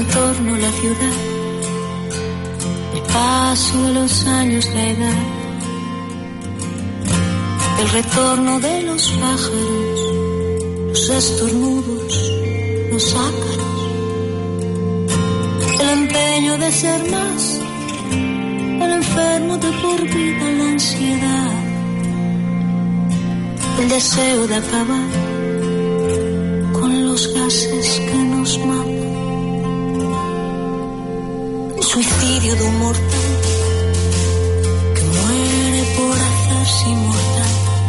en torno a la ciudad, el paso de los años, la edad, el retorno de los pájaros, los estornudos, los ácaros, el empeño de ser más, el enfermo de por vida, la ansiedad, el deseo de acabar con los gases que nos matan, el suicidio de un mortal que muere por hacerse inmortal,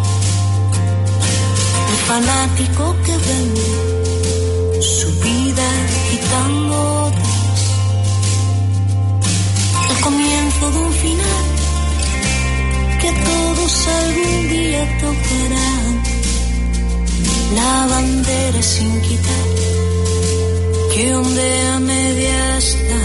el fanático que vende su vida quitando otras, el comienzo de un final que a todos algún día tocará, la bandera sin quitar que ondea media está.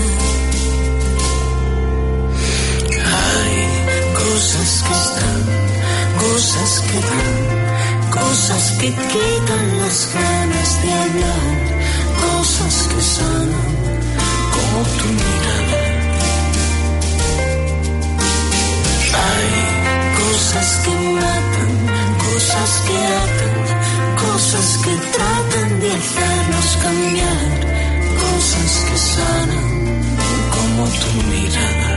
Hay cosas que están, cosas que dan, cosas que quitan las ganas de hablar, cosas que sanan como tu mirada. Hay cosas que matan, cosas que atan, cosas que tratan de hacernos cambiar, cosas que sanan como tu mirada.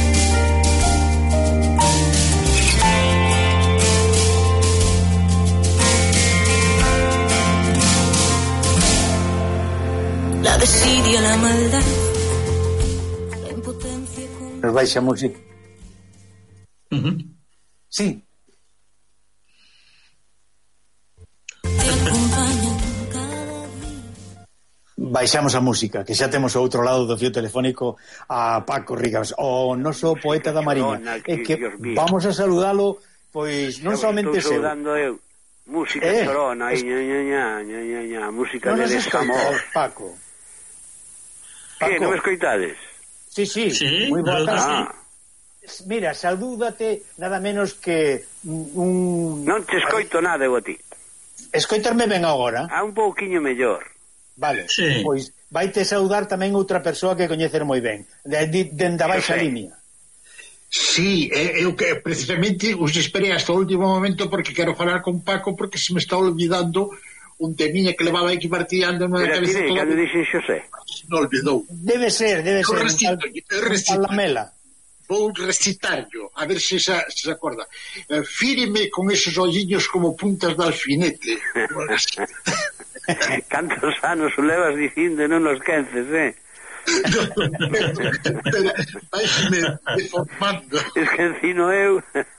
La desidia, la maldad, la impotencia con... Nos baixa a música. Sí. Baixamos a música, que xa temos ao outro lado do fío telefónico a Paco Rivas, o noso poeta da Mariña, e que vamos a saludalo, pois non somente seu. Estou saudando eu. Música chorona, música de desamor. Paco. Que, non me escoitades? Sí, moi boa tarde. Mira, salúdate nada menos que un... Non te escoito nada eu a ti. Escoitarme ben agora? Un pouquiño mellor. Vale, pois vaite saudar tamén outra persoa que coñecer moi ben, dende a baixa línea. Sí, eu que precisamente os esperei hasta o último momento porque quero falar con Paco porque se me está olvidando un temiña que levaba aquí martillando na cabeza toda. Cando dixen Xosé? Non olvidou. Debe ser a Lamela. Vou recitarlo, a ver se se acorda. Fíreme con esos olliños como puntas de alfinete. Cantos anos o levas dicindo non nos quences, Vaime deformando. Es que encino eu.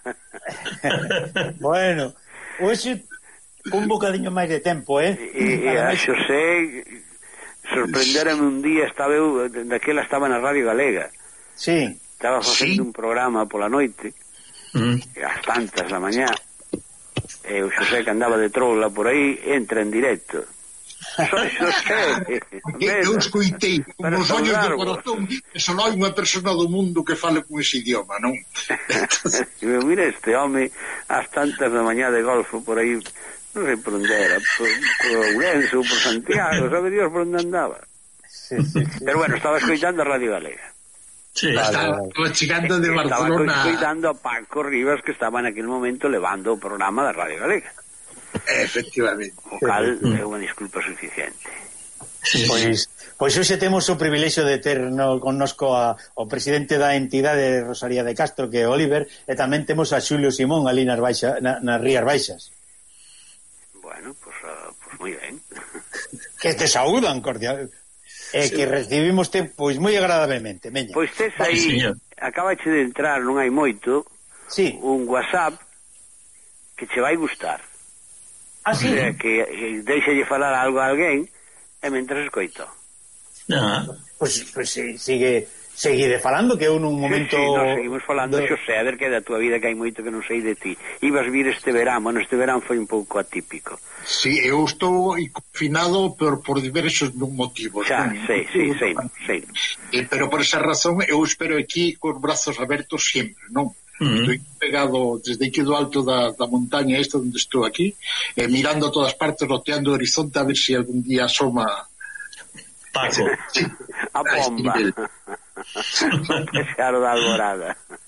Bueno, hoxe un bocadiño máis de tempo, E a Xosé sorprenderame un día, estaba eu, daquela estaba na Radio Galega. Sí. Estaba facendo un programa pola noite, ás tantas da mañá, e o Xosé que andaba de troula por aí entra en directo. Soy Xosé. Eu escoitei con os ollos do corazón e só hai unha persona do mundo que fale con ese idioma, non? Mira este home ás tantas da mañá de golfo por aí, non sei por onde era, por Ourense ou por Santiago, sabe Dios por onde andaba. Pero bueno, estaba escoitando a Radio Galega. Estaba chegando de Barcelona. Estaba escoitando a Paco Rivas, que estaba en aquel momento levando o programa da Radio Galega. Efectivamente. O cal é unha disculpa suficiente. Pois hoxe temos o privilexio de ter connosco o presidente da entidade Rosalía de Castro, que é Oliver, e tamén temos a Xulio Simón ali nas Rías Baixas. Bueno, pues moi ben. Que te saúdan cordial. Que recibimos pois moi agradablemente, meña. Pois tes aí, acabache de entrar, non hai moito, un WhatsApp que che vai gustar. Sí? O sea, que deixalle falar algo a alguén e mentres escoito. Pois seguide falando, que eu nun momento... Sí, nos seguimos falando, Xosé, a ver que é da túa vida, que hai moito que non sei de ti. Ibas vir este verán, bueno, este verán foi un pouco atípico. Sí, eu estou confinado por diversos motivos. Xa, sí. Pero por esa razón eu espero aquí con brazos abertos sempre, non? Estou pegado desde aquí do alto da montaña esta onde estou aquí, mirando a todas partes, roteando o horizonte a ver se algún día asoma Paco. A pomba. O pescaro da Alborada.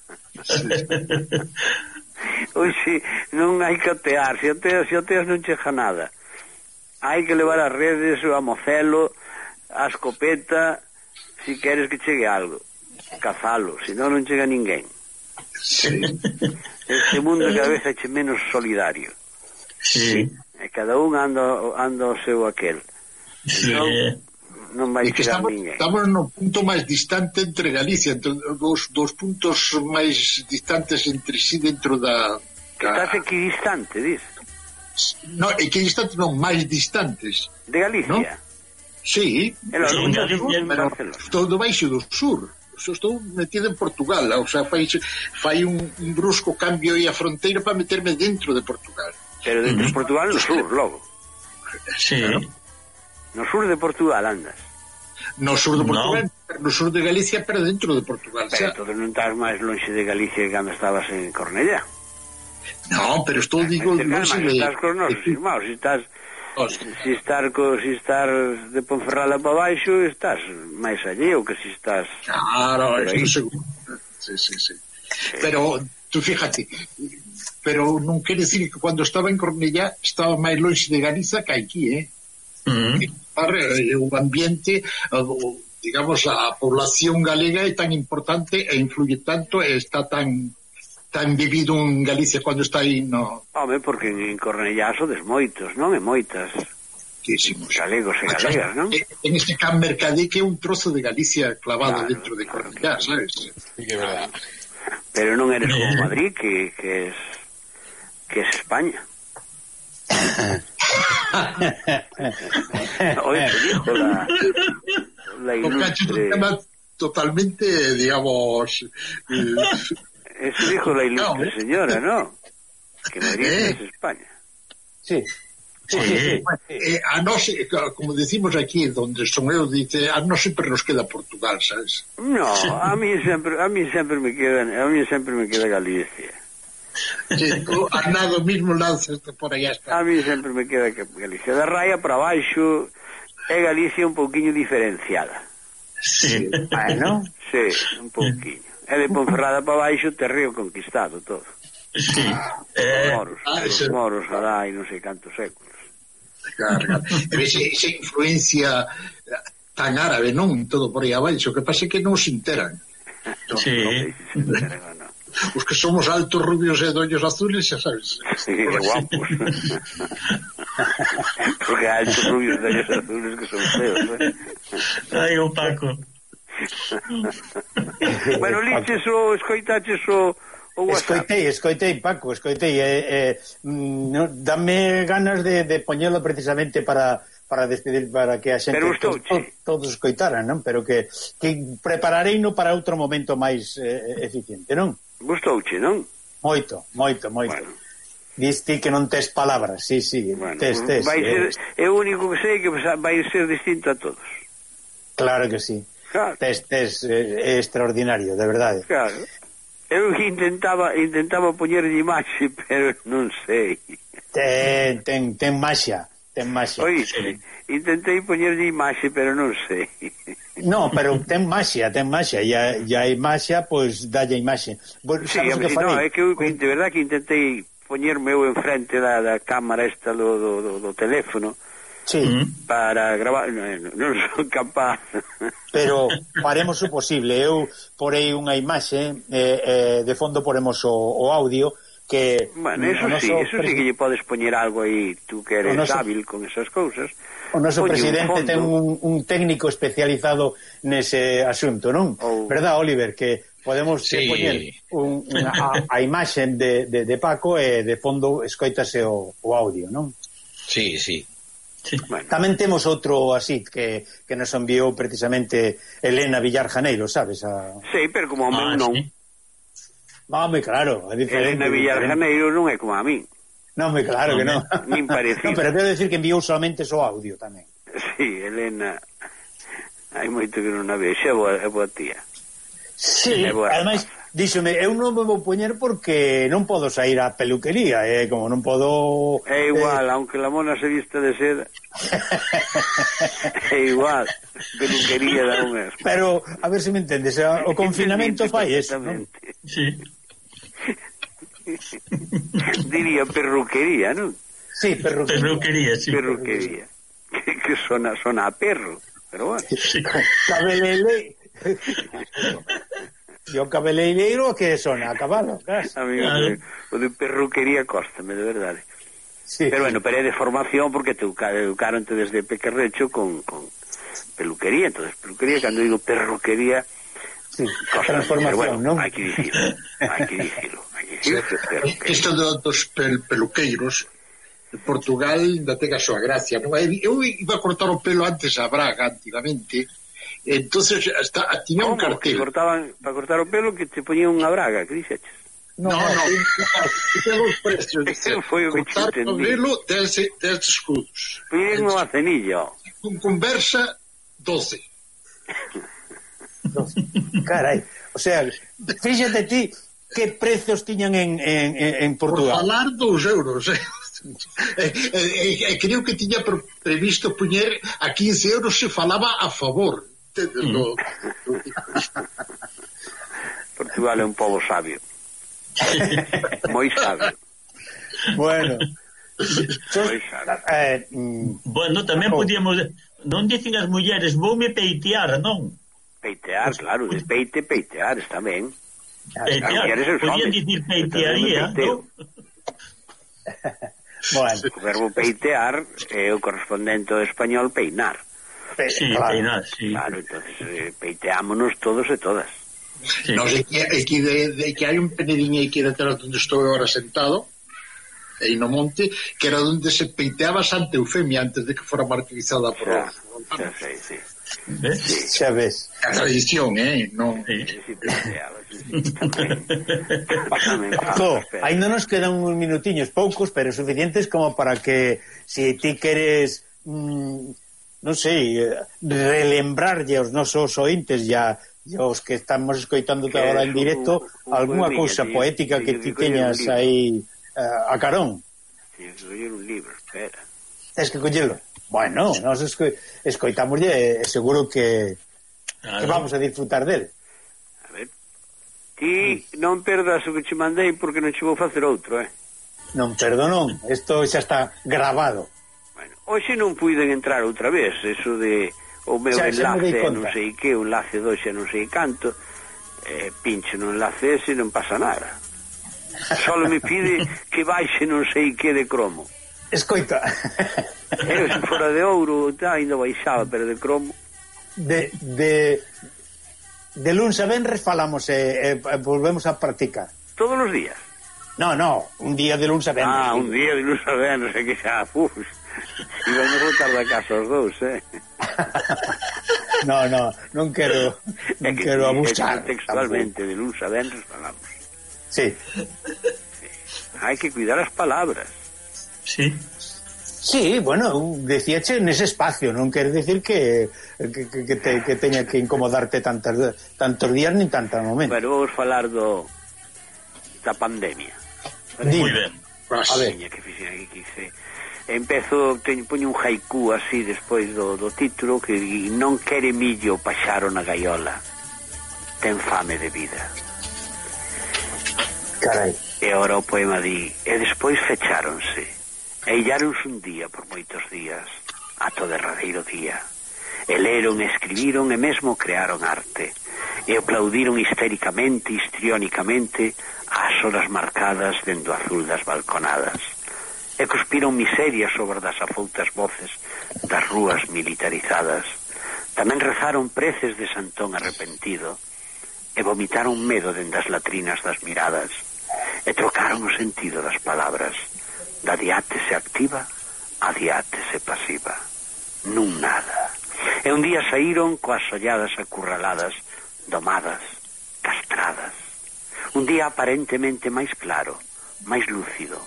Oxe, non hai que otear. Se oteas non chega nada. Hai que levar as redes, a mocelo, a escopeta, si queres que chegue algo. Cazalo, senón non chega ninguén. Sí. Este mundo cada vez é menos solidario. Sí. E cada un anda ao seu aquel. Sí. Non vai que chegar ninguén. Estamos no punto máis distante entre Galicia, entre dos puntos máis distantes entre sí dentro da... Estás equidistante, dis? No, equidistante non, máis distantes. De Galicia? ¿No? Sí. Estou do baixo do sur. Estou metido en Portugal, o sea, fai un brusco cambio aí a fronteira para meterme dentro de Portugal. Pero dentro de Portugal no sur, logo. Sí. Claro. No sur de Portugal andas. No sur de Portugal, no sur de Galicia, pero dentro de Portugal. Pero entón non estás máis lonxe de Galicia que cando estabas en Cornellá. No, pero estou digo lonxe de... Estás con nosos irmãos, si estás de Ponferrada para baixo, estás máis allí ou que si estás... Claro, eso seguro. Sí. Pero, tú fíjate, pero non quere decir que cando estaba en Cornellá estaba máis lonxe de Galiza que aquí, o ambiente, digamos, a población galega é tan importante e influye tanto e está tan vivido en Galicia cando está aí no... Home, porque en Cornellá sodes moitos, non? E moitas galegos e galegas, non? En este Can Mercadé que é un trozo de Galicia clavado dentro de Cornellá, sabes? Sí, que é verdad. Pero non eres como Madrid, que es España. Hoy te dijo la ilustre... Totalmente, digamos... Eso dijo la ilustre señora, ¿no? Que Madrid es España. Sí. A nós, como decimos aquí, donde son eu, dice, a nós sempre nos queda Portugal, sabes? No, a mí sempre me queda Galicia. Sí, tú has nado mismo lanzas por allá está. A mí sempre me queda Galicia. Da Raia para baixo é Galicia un pouquiño diferenciada. Sí. Bueno. Sí, un pouquiño. É de Ponferrada para baixo terreo conquistado todo. Sí. Os moros alá e non sei cantos séculos. Claro. Esa influencia tan árabe, non? Todo por aí abaixo, que pasa que non se enteran. Sí. Os que somos altos, rubios e de ollos azules, xa sabes. Sí, que guapos. Porque altos, rubios de ollos azules que son feos, Ai, o Paco. Bueno, liches o escoitaches o WhatsApp. Escoitei, Paco, dame ganas de poñelo precisamente para despedir, para que a xente todos escoitaran, non? Pero que preparareino para outro momento máis eficiente, non? Gustouche, non? Moito. Bueno. Diste que non tes palabras, sí, bueno, tes. É o único que sei que vai ser distinto a todos. Claro que sí. Claro. Tes extraordinario, de verdade. Claro. Eu intentaba poñerlle imaxe, pero non sei. Ten maxia. Oí, intentei poñerlle imaxe, pero non sei. No, pero ten maxia, e a imaxe, pois, dalle imaxe. Sí, é que eu, de verdad que intentei poñerme eu enfrente da cámara esta do teléfono, sí, para gravar, non son capaz. Pero faremos o posible. Eu porei unha imaxe, de fondo poremos o audio, que... Bueno, eso sí que lle podes poñer algo aí, tú que eres hábil con esas cousas. O noso presidente ten un técnico especializado nese asunto, non? Verdad, Oliver, que podemos poñer a imaxe de Paco e de fondo escoitase o audio, non? Sí. Bueno. Tamén temos outro así que nos enviou precisamente Elena Villar Janeiro, sabes? Sí, pero como a mí non. Moi claro, é diferente. Elena Villar Janeiro non é como a mí. Non, moi claro que non. Nin parecido. No, pero quero decir que enviou solamente o audio tamén. Sí, Elena, hai moito que non a vexo, é boa tía. Sí, ademais díxome, eu non me vou poñer porque non podo sair á peluquería, como non podo... É igual, aunque la mona se viste de seda. É igual, peluquería da un asco. Pero, a ver se me entendes, o confinamento fai eso, non? Sí. Diría perruquería, non? Sí, Perruquería, sí. Perruquería. Que sona a perro, pero bueno. Sí. Cabelele... E o cabeleireiro que sona a cabalo, claro. Amigo, o de perruquería cóstame, de verdade. Sí. Pero bueno, pero é de formación porque te educaronte desde pequerrecho con peluquería, entonces peluquería, cando digo perruquería, sí, cóstame, transformación, bueno, non? hai que dicilo. Isto dos peluqueiros de Portugal ainda ten a súa gracia, non? Eu iba a cortar o pelo antes a Braga, antigamente. Entonces tiña un cartel para cortar o pelo que te poñía unha braga, que dixeches? No, ten os precios. Foi o que cortar o pelo 10 escudos. Poñía unha vacenilla. Con conversa 12. Carai, o sea, fíxate ti que precios tiñan en Portugal. Por falar 2 euros, creo que tiña previsto poñer a 15 euros se falaba a favor. Portugal é un pobo sabio. Moi sabio. Bueno. Moi sabio. Bueno, tamén podíamos... Non dicen as mulleres, voume peitear, non? Peitear, claro, de peitear, está ben. Peitear, podían dicir peitearía, non? Bueno. O verbo peitear é o correspondente ao español peinar. Sí, claro. peinar, sí. Claro, entonces peiteámonos todos e todas. Sí. No sé que hai un penediño aí que era detrás onde estou agora sentado, aí no monte, que era onde se peiteaba Santa Eufemia antes de que fora martirizada por Xa sei, sí. Xa ves. a tradición, non. Sí, peiteaba, tamén. Ainda nos quedan uns minutiños, poucos, pero suficientes como para que si ti queres non sei, relembrarlle aos nosos ointes ya os que estamos escoitando agora en directo algunha cousa poética que ti teñas aí a carón. Tienes que coller un libro, espera. Tens que collelo. Bueno, nos escoitamoslle seguro que vamos a disfrutar del. A ver. Ti non perdas o que che mandei porque non che vou facer outro, Non, perdón, isto xa está grabado. Bueno, hoxe non puiden entrar outra vez, eso de o meu enlace non sei que, o enlace doxe non sei canto, pinche no enlace ese non pasa nada. Solo me pide que baixe non sei que de cromo. Escoita. Se fora de ouro, ainda baixaba, pero de cromo. De luns a venres falamos e volvemos a practicar. Todos os días? No, un día de luns a venres. Un día de luns a venres, que xa, íbamos a botar da casa os dous, non quero abusar. Textualmente, de luns a venres falamos. Sí. Hai que cuidar as palabras. Sí. Sí, bueno, decíache nese espacio, non quere decir que teña que incomodarte tantos días ni tantos momentos. Pero vamos falar da pandemia. Moi ben. A ver. Que fixe. Empezo, poño un haiku así despois do título que non quere millo o paxaro na gaiola, ten fame de vida. Carai. E ora o poema di, e despois fecháronse e illáronse un día por moitos días ata o derradeiro día, e leron, escribiron e mesmo crearon arte, e aplaudiron histéricamente, histriónicamente ás horas marcadas dende o azul das balconadas, e cuspiron miseria sobre das afoutas voces das rúas militarizadas. Tamén rezaron preces de Santón arrepentido e vomitaron medo dende as latrinas das miradas e trocaron o sentido das palabras da diátese activa a diátese pasiva. Nun nada. E un día saíron coas olladas acurraladas, domadas, castradas. Un día aparentemente máis claro, máis lúcido,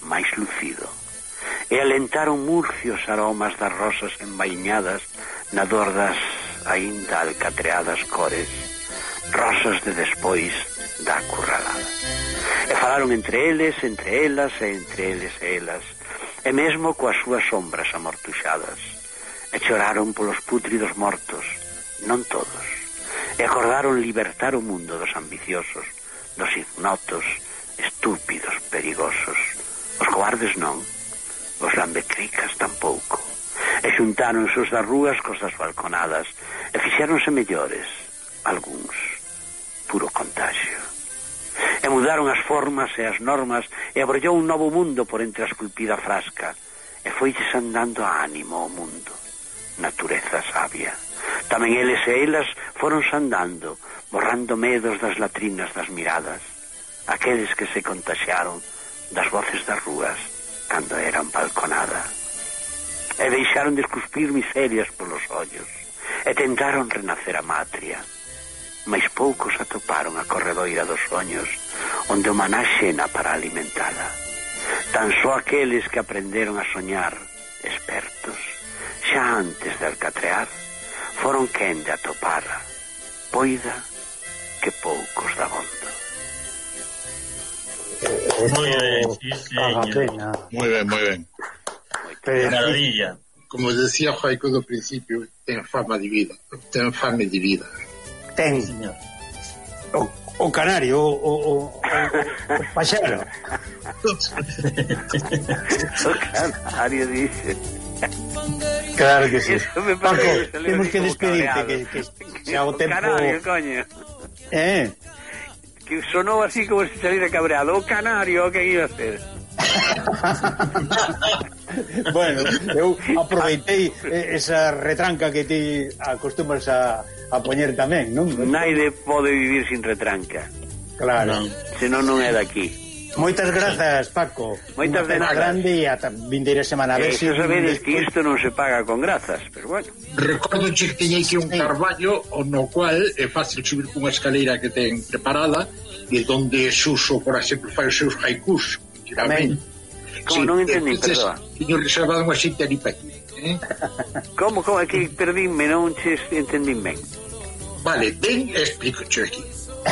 e alentaron murcios aromas das rosas envainadas na dor das aínda alcatreadas cores, rosas de despois da curralada. E falaron entre eles, entre elas e entre eles e elas, e mesmo coas súas sombras amortuxadas, e choraron polos pútridos mortos, non todos, e acordaron libertar o mundo dos ambiciosos, dos ignotos, estúpidos, perigosos. Os cobardes non, os lambecricas tampouco, e xuntáronse os das rúas cos das balconadas, e fixéronse mellores, algúns, puro contagio. E mudaron as formas e as normas, e abrollou un novo mundo por entre a esculpida frasca, e foilles andando a ánimo o mundo, natureza sabia. Tamén eles e elas foron andando, borrando medos das latrinas das miradas, aqueles que se contagiaron das voces das rúas cando eran balconada, e deixaron de escuspir miserias polos ollos, e tentaron renacer a matria, mais poucos atoparon a corredoira dos soños onde o maná xena para alimentada. Tan só aqueles que aprenderon a soñar, expertos, xa antes de alcatrear, foron quen de atopara, poida que poucos dabondo. Muy bien, sí, señor. Muy bien, muy bien. Maravilla. Como decía Jaico do principio, ten fama de vida, ten fame de vida. Ten, Señor. o canario, o paxaro. O canario dice. Claro que sí. Eso me Paco, parece temos que despedirte, que xa o tempo... Canario, coño. Que sonou así como se saliera cabreado. O canario, que iba a ser? Bueno, eu aproveitei esa retranca que ti acostumas a poñer tamén, non? Naide pode vivir sin retranca. Claro. Senón non é daqui. Moitas grazas, Paco. Moitas de nada. Grande e ata vindeira semana. A ver Eso sabedes que isto non se paga con grazas, pero bueno. Recordo que teñei que un carballo no cual é fácil subir cunha escaleira que ten preparada e donde Suso, por exemplo, fai os seus haikus. Amén. Como non entendí, perdoa. Teño reservado unha xente ali para aquí. Como? É que perdínme, non che entendín ben. Vale, ben, explico che aquí.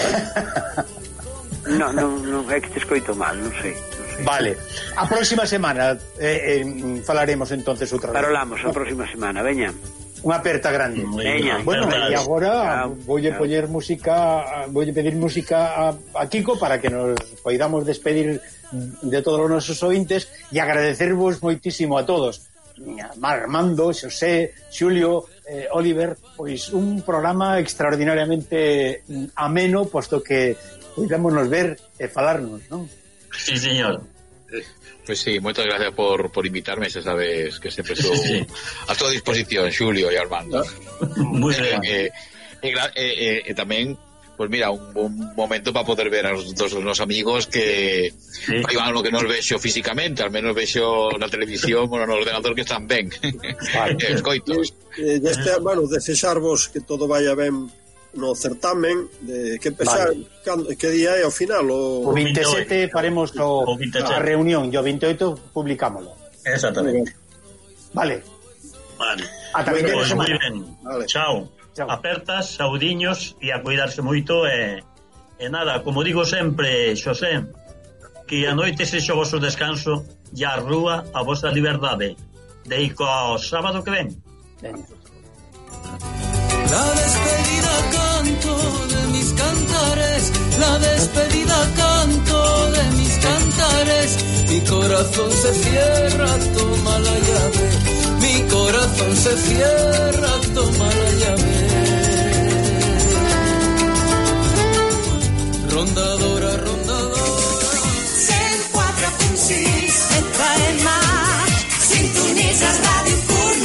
Non, é que te escoito mal, non sei. Vale, a próxima semana falaremos entonces outra vez. Parolamos a próxima semana, veña. Unha aperta grande. Veña. Bueno, e agora voulle poñer música, voulle pedir música a Kiko para que nos poidamos despedir de todos os nosos ointes e agradecervos moitísimo a todos. Armando, Xosé, Xulio, Oliver, pois un programa extraordinariamente ameno, posto que poidámonos ver e falarnos, non? Sí, señor. Pues sí, moitas gracias por invitarme, xa sabes que sempre estou a tua disposición, Xulio e Armando. Muy ben. E tamén, pues mira, un bom momento para poder ver a dos nosos amigos que fai algo que nos vexo físicamente, al menos vexo na televisión ou no ordenador que están ben. Escoitos. Bueno, desexarvos que todo vaya ben no certamen, de que empezar, que día é ao final? O 27 faremos a reunión e o 28 publicámoslo. Exactamente. Vale. Ata vindeira semana. Muy ben. Vale. Chao. Apertas, saudiños e a cuidarse moito e nada, como digo sempre, Xosé, que a noite sexa o vosso descanso e a rúa a vosa liberdade. Deico ao sábado que ven. La despedida canto de mis cantares, la despedida canto de mis cantares. Mi corazón se cierra, toma la llave. Mi corazón se cierra, toma la llave. Rondador